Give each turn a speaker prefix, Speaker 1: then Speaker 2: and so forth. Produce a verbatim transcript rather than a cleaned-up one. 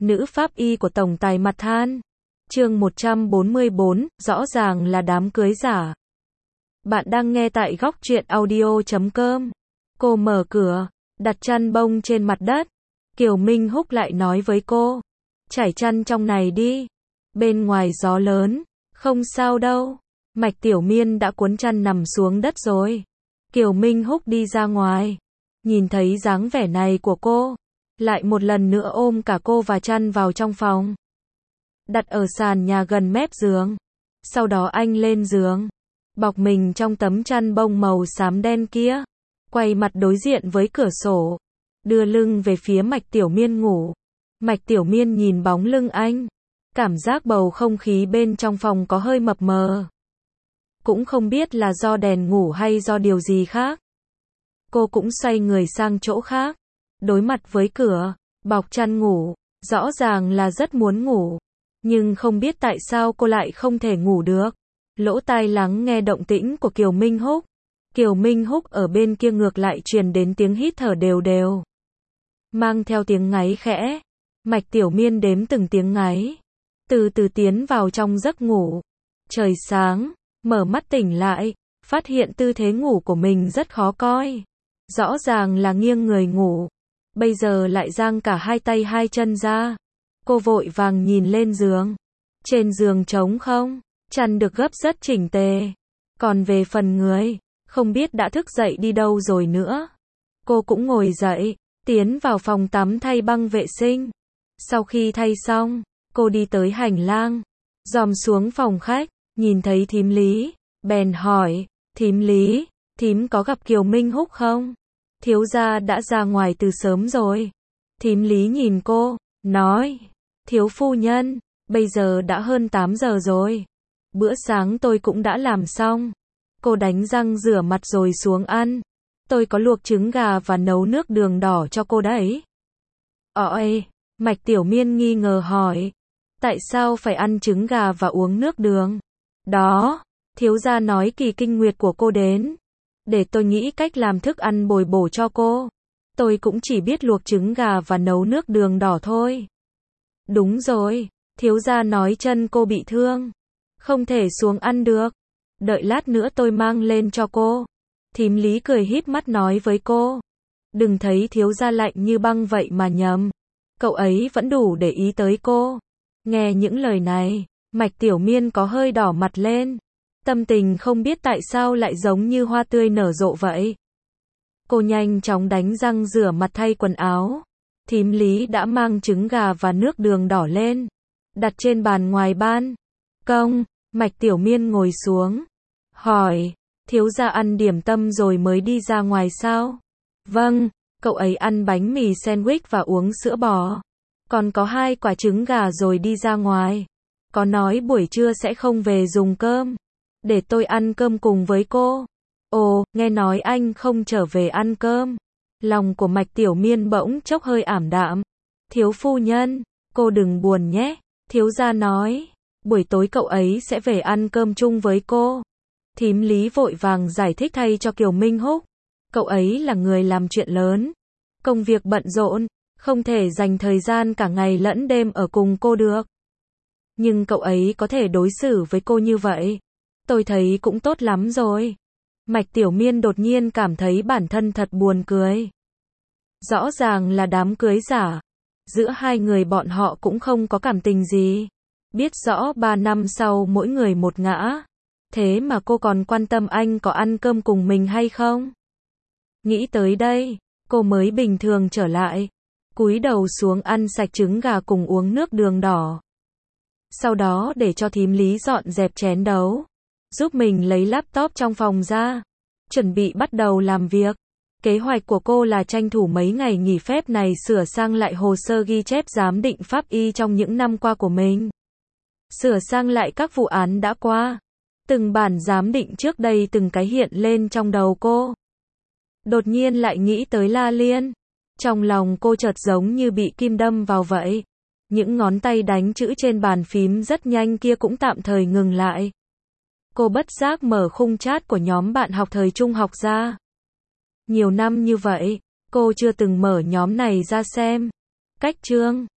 Speaker 1: Nữ pháp y của tổng tài mặt than. Chương một trăm bốn mươi bốn, rõ ràng là đám cưới giả. Bạn đang nghe tại góc truyện audio chấm com. Cô mở cửa, đặt chăn bông trên mặt đất. Kiều Minh Húc lại nói với cô, trải chăn trong này đi. Bên ngoài gió lớn, không sao đâu. Mạch Tiểu Miên đã cuốn chăn nằm xuống đất rồi. Kiều Minh Húc đi ra ngoài, nhìn thấy dáng vẻ này của cô, lại một lần nữa ôm cả cô và chăn vào trong phòng, đặt ở sàn nhà gần mép giường. Sau đó anh lên giường, bọc mình trong tấm chăn bông màu xám đen kia, quay mặt đối diện với cửa sổ, đưa lưng về phía Mạch Tiểu Miên ngủ. Mạch Tiểu Miên nhìn bóng lưng anh, cảm giác bầu không khí bên trong phòng có hơi mập mờ. Cũng không biết là do đèn ngủ hay do điều gì khác. Cô cũng xoay người sang chỗ khác, đối mặt với cửa, bọc chăn ngủ, rõ ràng là rất muốn ngủ. Nhưng không biết tại sao cô lại không thể ngủ được. Lỗ tai lắng nghe động tĩnh của Kiều Minh Húc. Kiều Minh Húc ở bên kia ngược lại truyền đến tiếng hít thở đều đều, mang theo tiếng ngáy khẽ. Mạch Tiểu Miên đếm từng tiếng ngáy, từ từ tiến vào trong giấc ngủ. Trời sáng, mở mắt tỉnh lại, phát hiện tư thế ngủ của mình rất khó coi. Rõ ràng là nghiêng người ngủ, bây giờ lại giang cả hai tay hai chân ra. Cô vội vàng nhìn lên giường. Trên giường trống không, chăn được gấp rất chỉnh tề. Còn về phần người, không biết đã thức dậy đi đâu rồi nữa. Cô cũng ngồi dậy, tiến vào phòng tắm thay băng vệ sinh. Sau khi thay xong, cô đi tới hành lang, dòm xuống phòng khách, nhìn thấy thím Lý, bèn hỏi, thím Lý, thím có gặp Kiều Minh Húc không? Thiếu gia đã ra ngoài từ sớm rồi. Thím Lý nhìn cô, nói, thiếu phu nhân, bây giờ đã hơn tám giờ rồi. Bữa sáng tôi cũng đã làm xong. Cô đánh răng rửa mặt rồi xuống ăn. Tôi có luộc trứng gà và nấu nước đường đỏ cho cô đấy. Ôi, Mạch Tiểu Miên nghi ngờ hỏi, tại sao phải ăn trứng gà và uống nước đường? Đó, thiếu gia nói kỳ kinh nguyệt của cô đến, để tôi nghĩ cách làm thức ăn bồi bổ cho cô. Tôi cũng chỉ biết luộc trứng gà và nấu nước đường đỏ thôi. Đúng rồi, thiếu gia nói chân cô bị thương, không thể xuống ăn được. Đợi lát nữa tôi mang lên cho cô. Thím Lý cười híp mắt nói với cô, đừng thấy thiếu gia lạnh như băng vậy mà nhầm. Cậu ấy vẫn đủ để ý tới cô. Nghe những lời này, Mạch Tiểu Miên có hơi đỏ mặt lên. Tâm tình không biết tại sao lại giống như hoa tươi nở rộ vậy. Cô nhanh chóng đánh răng rửa mặt thay quần áo. Thím Lý đã mang trứng gà và nước đường đỏ lên, đặt trên bàn ngoài ban công. Mạch Tiểu Miên ngồi xuống, hỏi, thiếu gia ăn điểm tâm rồi mới đi ra ngoài sao? Vâng, cậu ấy ăn bánh mì sandwich và uống sữa bò. Còn có hai quả trứng gà rồi đi ra ngoài. Có nói buổi trưa sẽ không về dùng cơm. Để tôi ăn cơm cùng với cô. Ồ, nghe nói anh không trở về ăn cơm. Lòng của Mạch Tiểu Miên bỗng chốc hơi ảm đạm. Thiếu phu nhân, cô đừng buồn nhé. Thiếu gia nói, buổi tối cậu ấy sẽ về ăn cơm chung với cô. Thím Lý vội vàng giải thích thay cho Kiều Minh Húc. Cậu ấy là người làm chuyện lớn, công việc bận rộn, không thể dành thời gian cả ngày lẫn đêm ở cùng cô được. Nhưng cậu ấy có thể đối xử với cô như vậy, tôi thấy cũng tốt lắm rồi. Mạch Tiểu Miên đột nhiên cảm thấy bản thân thật buồn cười. Rõ ràng là đám cưới giả. Giữa hai người bọn họ cũng không có cảm tình gì. Biết rõ ba năm sau mỗi người một ngã. Thế mà cô còn quan tâm anh có ăn cơm cùng mình hay không? Nghĩ tới đây, cô mới bình thường trở lại. Cúi đầu xuống ăn sạch trứng gà cùng uống nước đường đỏ. Sau đó để cho thím Lý dọn dẹp chén đấu, giúp mình lấy laptop trong phòng ra, chuẩn bị bắt đầu làm việc. Kế hoạch của cô là tranh thủ mấy ngày nghỉ phép này sửa sang lại hồ sơ ghi chép giám định pháp y trong những năm qua của mình. Sửa sang lại các vụ án đã qua. Từng bản giám định trước đây từng cái hiện lên trong đầu cô. Đột nhiên lại nghĩ tới La Liên. Trong lòng cô chợt giống như bị kim đâm vào vậy. Những ngón tay đánh chữ trên bàn phím rất nhanh kia cũng tạm thời ngừng lại. Cô bất giác mở khung chat của nhóm bạn học thời trung học ra. Nhiều năm như vậy, cô chưa từng mở nhóm này ra xem. Cách chương